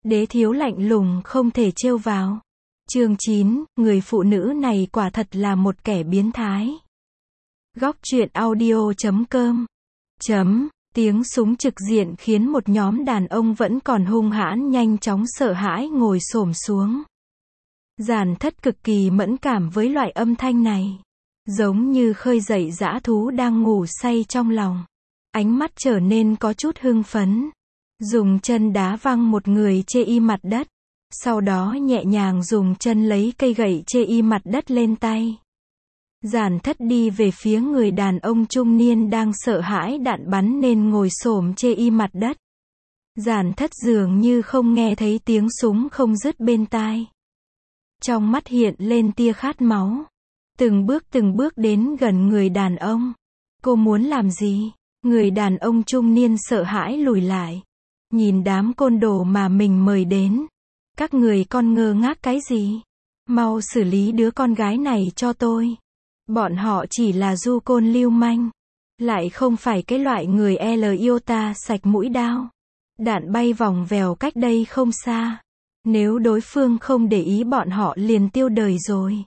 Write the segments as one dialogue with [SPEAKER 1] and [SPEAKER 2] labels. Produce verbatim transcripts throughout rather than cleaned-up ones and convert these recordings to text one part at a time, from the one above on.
[SPEAKER 1] Đế thiếu lạnh lùng không thể trêu vào. Chương chín, người phụ nữ này quả thật là một kẻ biến thái. Góc truyện audio chấm com chấm Tiếng súng trực diện khiến một nhóm đàn ông vẫn còn hung hãn nhanh chóng sợ hãi ngồi xổm xuống. Giản Thất cực kỳ mẫn cảm với loại âm thanh này, giống như khơi dậy dã thú đang ngủ say trong lòng. Ánh mắt trở nên có chút hưng phấn, dùng chân đá văng một người chê y mặt đất, sau đó nhẹ nhàng dùng chân lấy cây gậy chê y mặt đất lên tay. Giản Thất đi về phía người đàn ông trung niên đang sợ hãi đạn bắn nên ngồi xổm chê y mặt đất. Giản Thất dường như không nghe thấy tiếng súng không dứt bên tai. Trong mắt hiện lên tia khát máu. Từng bước từng bước đến gần người đàn ông. Cô muốn làm gì? Người đàn ông trung niên sợ hãi lùi lại. Nhìn đám côn đồ mà mình mời đến. Các người con ngơ ngác cái gì? Mau xử lý đứa con gái này cho tôi. Bọn họ chỉ là du côn lưu manh. Lại không phải cái loại người L iota sạch mũi đao. Đạn bay vòng vèo cách đây không xa. Nếu đối phương không để ý bọn họ liền tiêu đời rồi.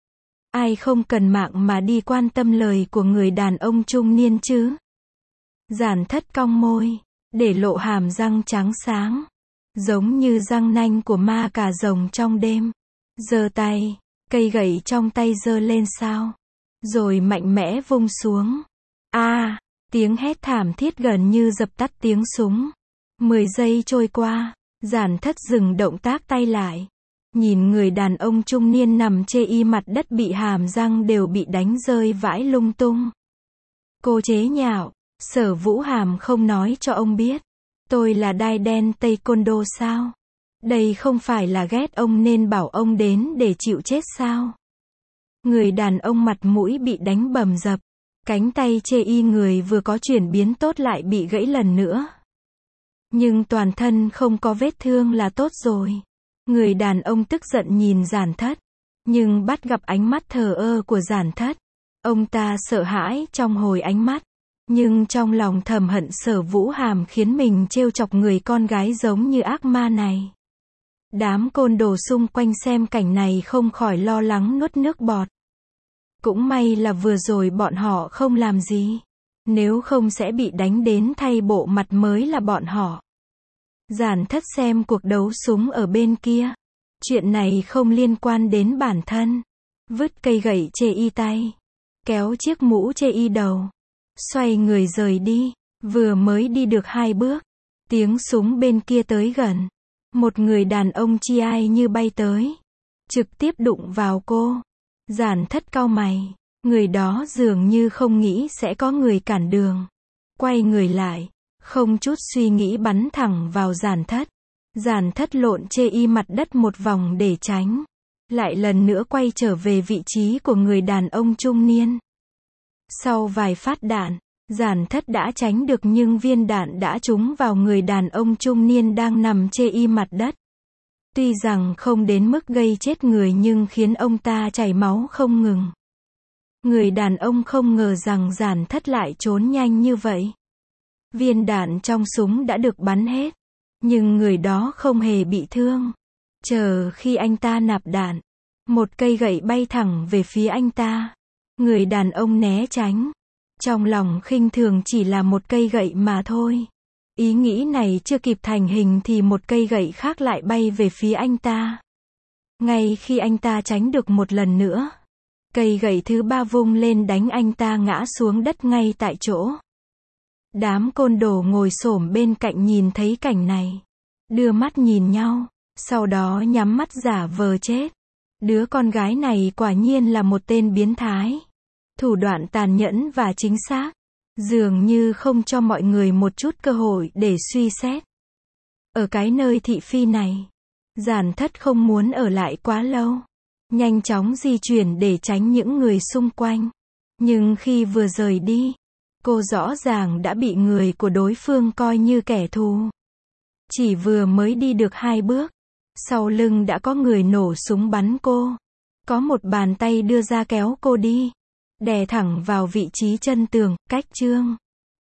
[SPEAKER 1] Ai không cần mạng mà đi quan tâm lời của người đàn ông trung niên chứ? Giản Thất cong môi, để lộ hàm răng trắng sáng, giống như răng nanh của ma cà rồng trong đêm. Giơ tay, cây gậy trong tay giơ lên sao, rồi mạnh mẽ vung xuống. A, à, tiếng hét thảm thiết gần như dập tắt tiếng súng. Mười giây trôi qua, Giản Thất dừng động tác tay lại. Nhìn người đàn ông trung niên nằm chê y mặt đất bị hàm răng đều bị đánh rơi vãi lung tung. Cô chế nhạo, Sở Vũ Hàm không nói cho ông biết. Tôi là đai đen taekwondo sao? Đây không phải là ghét ông nên bảo ông đến để chịu chết sao? Người đàn ông mặt mũi bị đánh bầm dập. Cánh tay chê y người vừa có chuyển biến tốt lại bị gãy lần nữa. Nhưng toàn thân không có vết thương là tốt rồi. Người đàn ông tức giận nhìn Giản Thất, nhưng bắt gặp ánh mắt thờ ơ của Giản Thất. Ông ta sợ hãi trong hồi ánh mắt, nhưng trong lòng thầm hận Sở Vũ Hàm khiến mình trêu chọc người con gái giống như ác ma này. Đám côn đồ xung quanh xem cảnh này không khỏi lo lắng nuốt nước bọt. Cũng may là vừa rồi bọn họ không làm gì. Nếu không sẽ bị đánh đến thay bộ mặt mới là bọn họ. Giản Thất xem cuộc đấu súng ở bên kia. Chuyện này không liên quan đến bản thân. Vứt cây gậy chê y tay. Kéo chiếc mũ chê y đầu. Xoay người rời đi. Vừa mới đi được hai bước. Tiếng súng bên kia tới gần. Một người đàn ông chi ai như bay tới. Trực tiếp đụng vào cô. Giản Thất cau mày. Người đó dường như không nghĩ sẽ có người cản đường. Quay người lại. Không chút suy nghĩ bắn thẳng vào Giản Thất. Giản Thất lộn chê y mặt đất một vòng để tránh. Lại lần nữa quay trở về vị trí của người đàn ông trung niên. Sau vài phát đạn, Giản Thất đã tránh được nhưng viên đạn đã trúng vào người đàn ông trung niên đang nằm chê y mặt đất. Tuy rằng không đến mức gây chết người nhưng khiến ông ta chảy máu không ngừng. Người đàn ông không ngờ rằng Giản Thất lại trốn nhanh như vậy. Viên đạn trong súng đã được bắn hết, nhưng người đó không hề bị thương. Chờ khi anh ta nạp đạn, một cây gậy bay thẳng về phía anh ta. Người đàn ông né tránh, trong lòng khinh thường chỉ là một cây gậy mà thôi. Ý nghĩ này chưa kịp thành hình thì một cây gậy khác lại bay về phía anh ta. Ngay khi anh ta tránh được một lần nữa, cây gậy thứ ba vung lên đánh anh ta ngã xuống đất ngay tại chỗ. Đám côn đồ ngồi xổm bên cạnh nhìn thấy cảnh này, đưa mắt nhìn nhau, sau đó nhắm mắt giả vờ chết. Đứa con gái này quả nhiên là một tên biến thái. Thủ đoạn tàn nhẫn và chính xác, dường như không cho mọi người một chút cơ hội để suy xét. Ở cái nơi thị phi này, Giản Thất không muốn ở lại quá lâu. Nhanh chóng di chuyển để tránh những người xung quanh. Nhưng khi vừa rời đi, cô rõ ràng đã bị người của đối phương coi như kẻ thù. Chỉ vừa mới đi được hai bước, sau lưng đã có người nổ súng bắn cô. Có một bàn tay đưa ra kéo cô đi, đè thẳng vào vị trí chân tường. Cách chương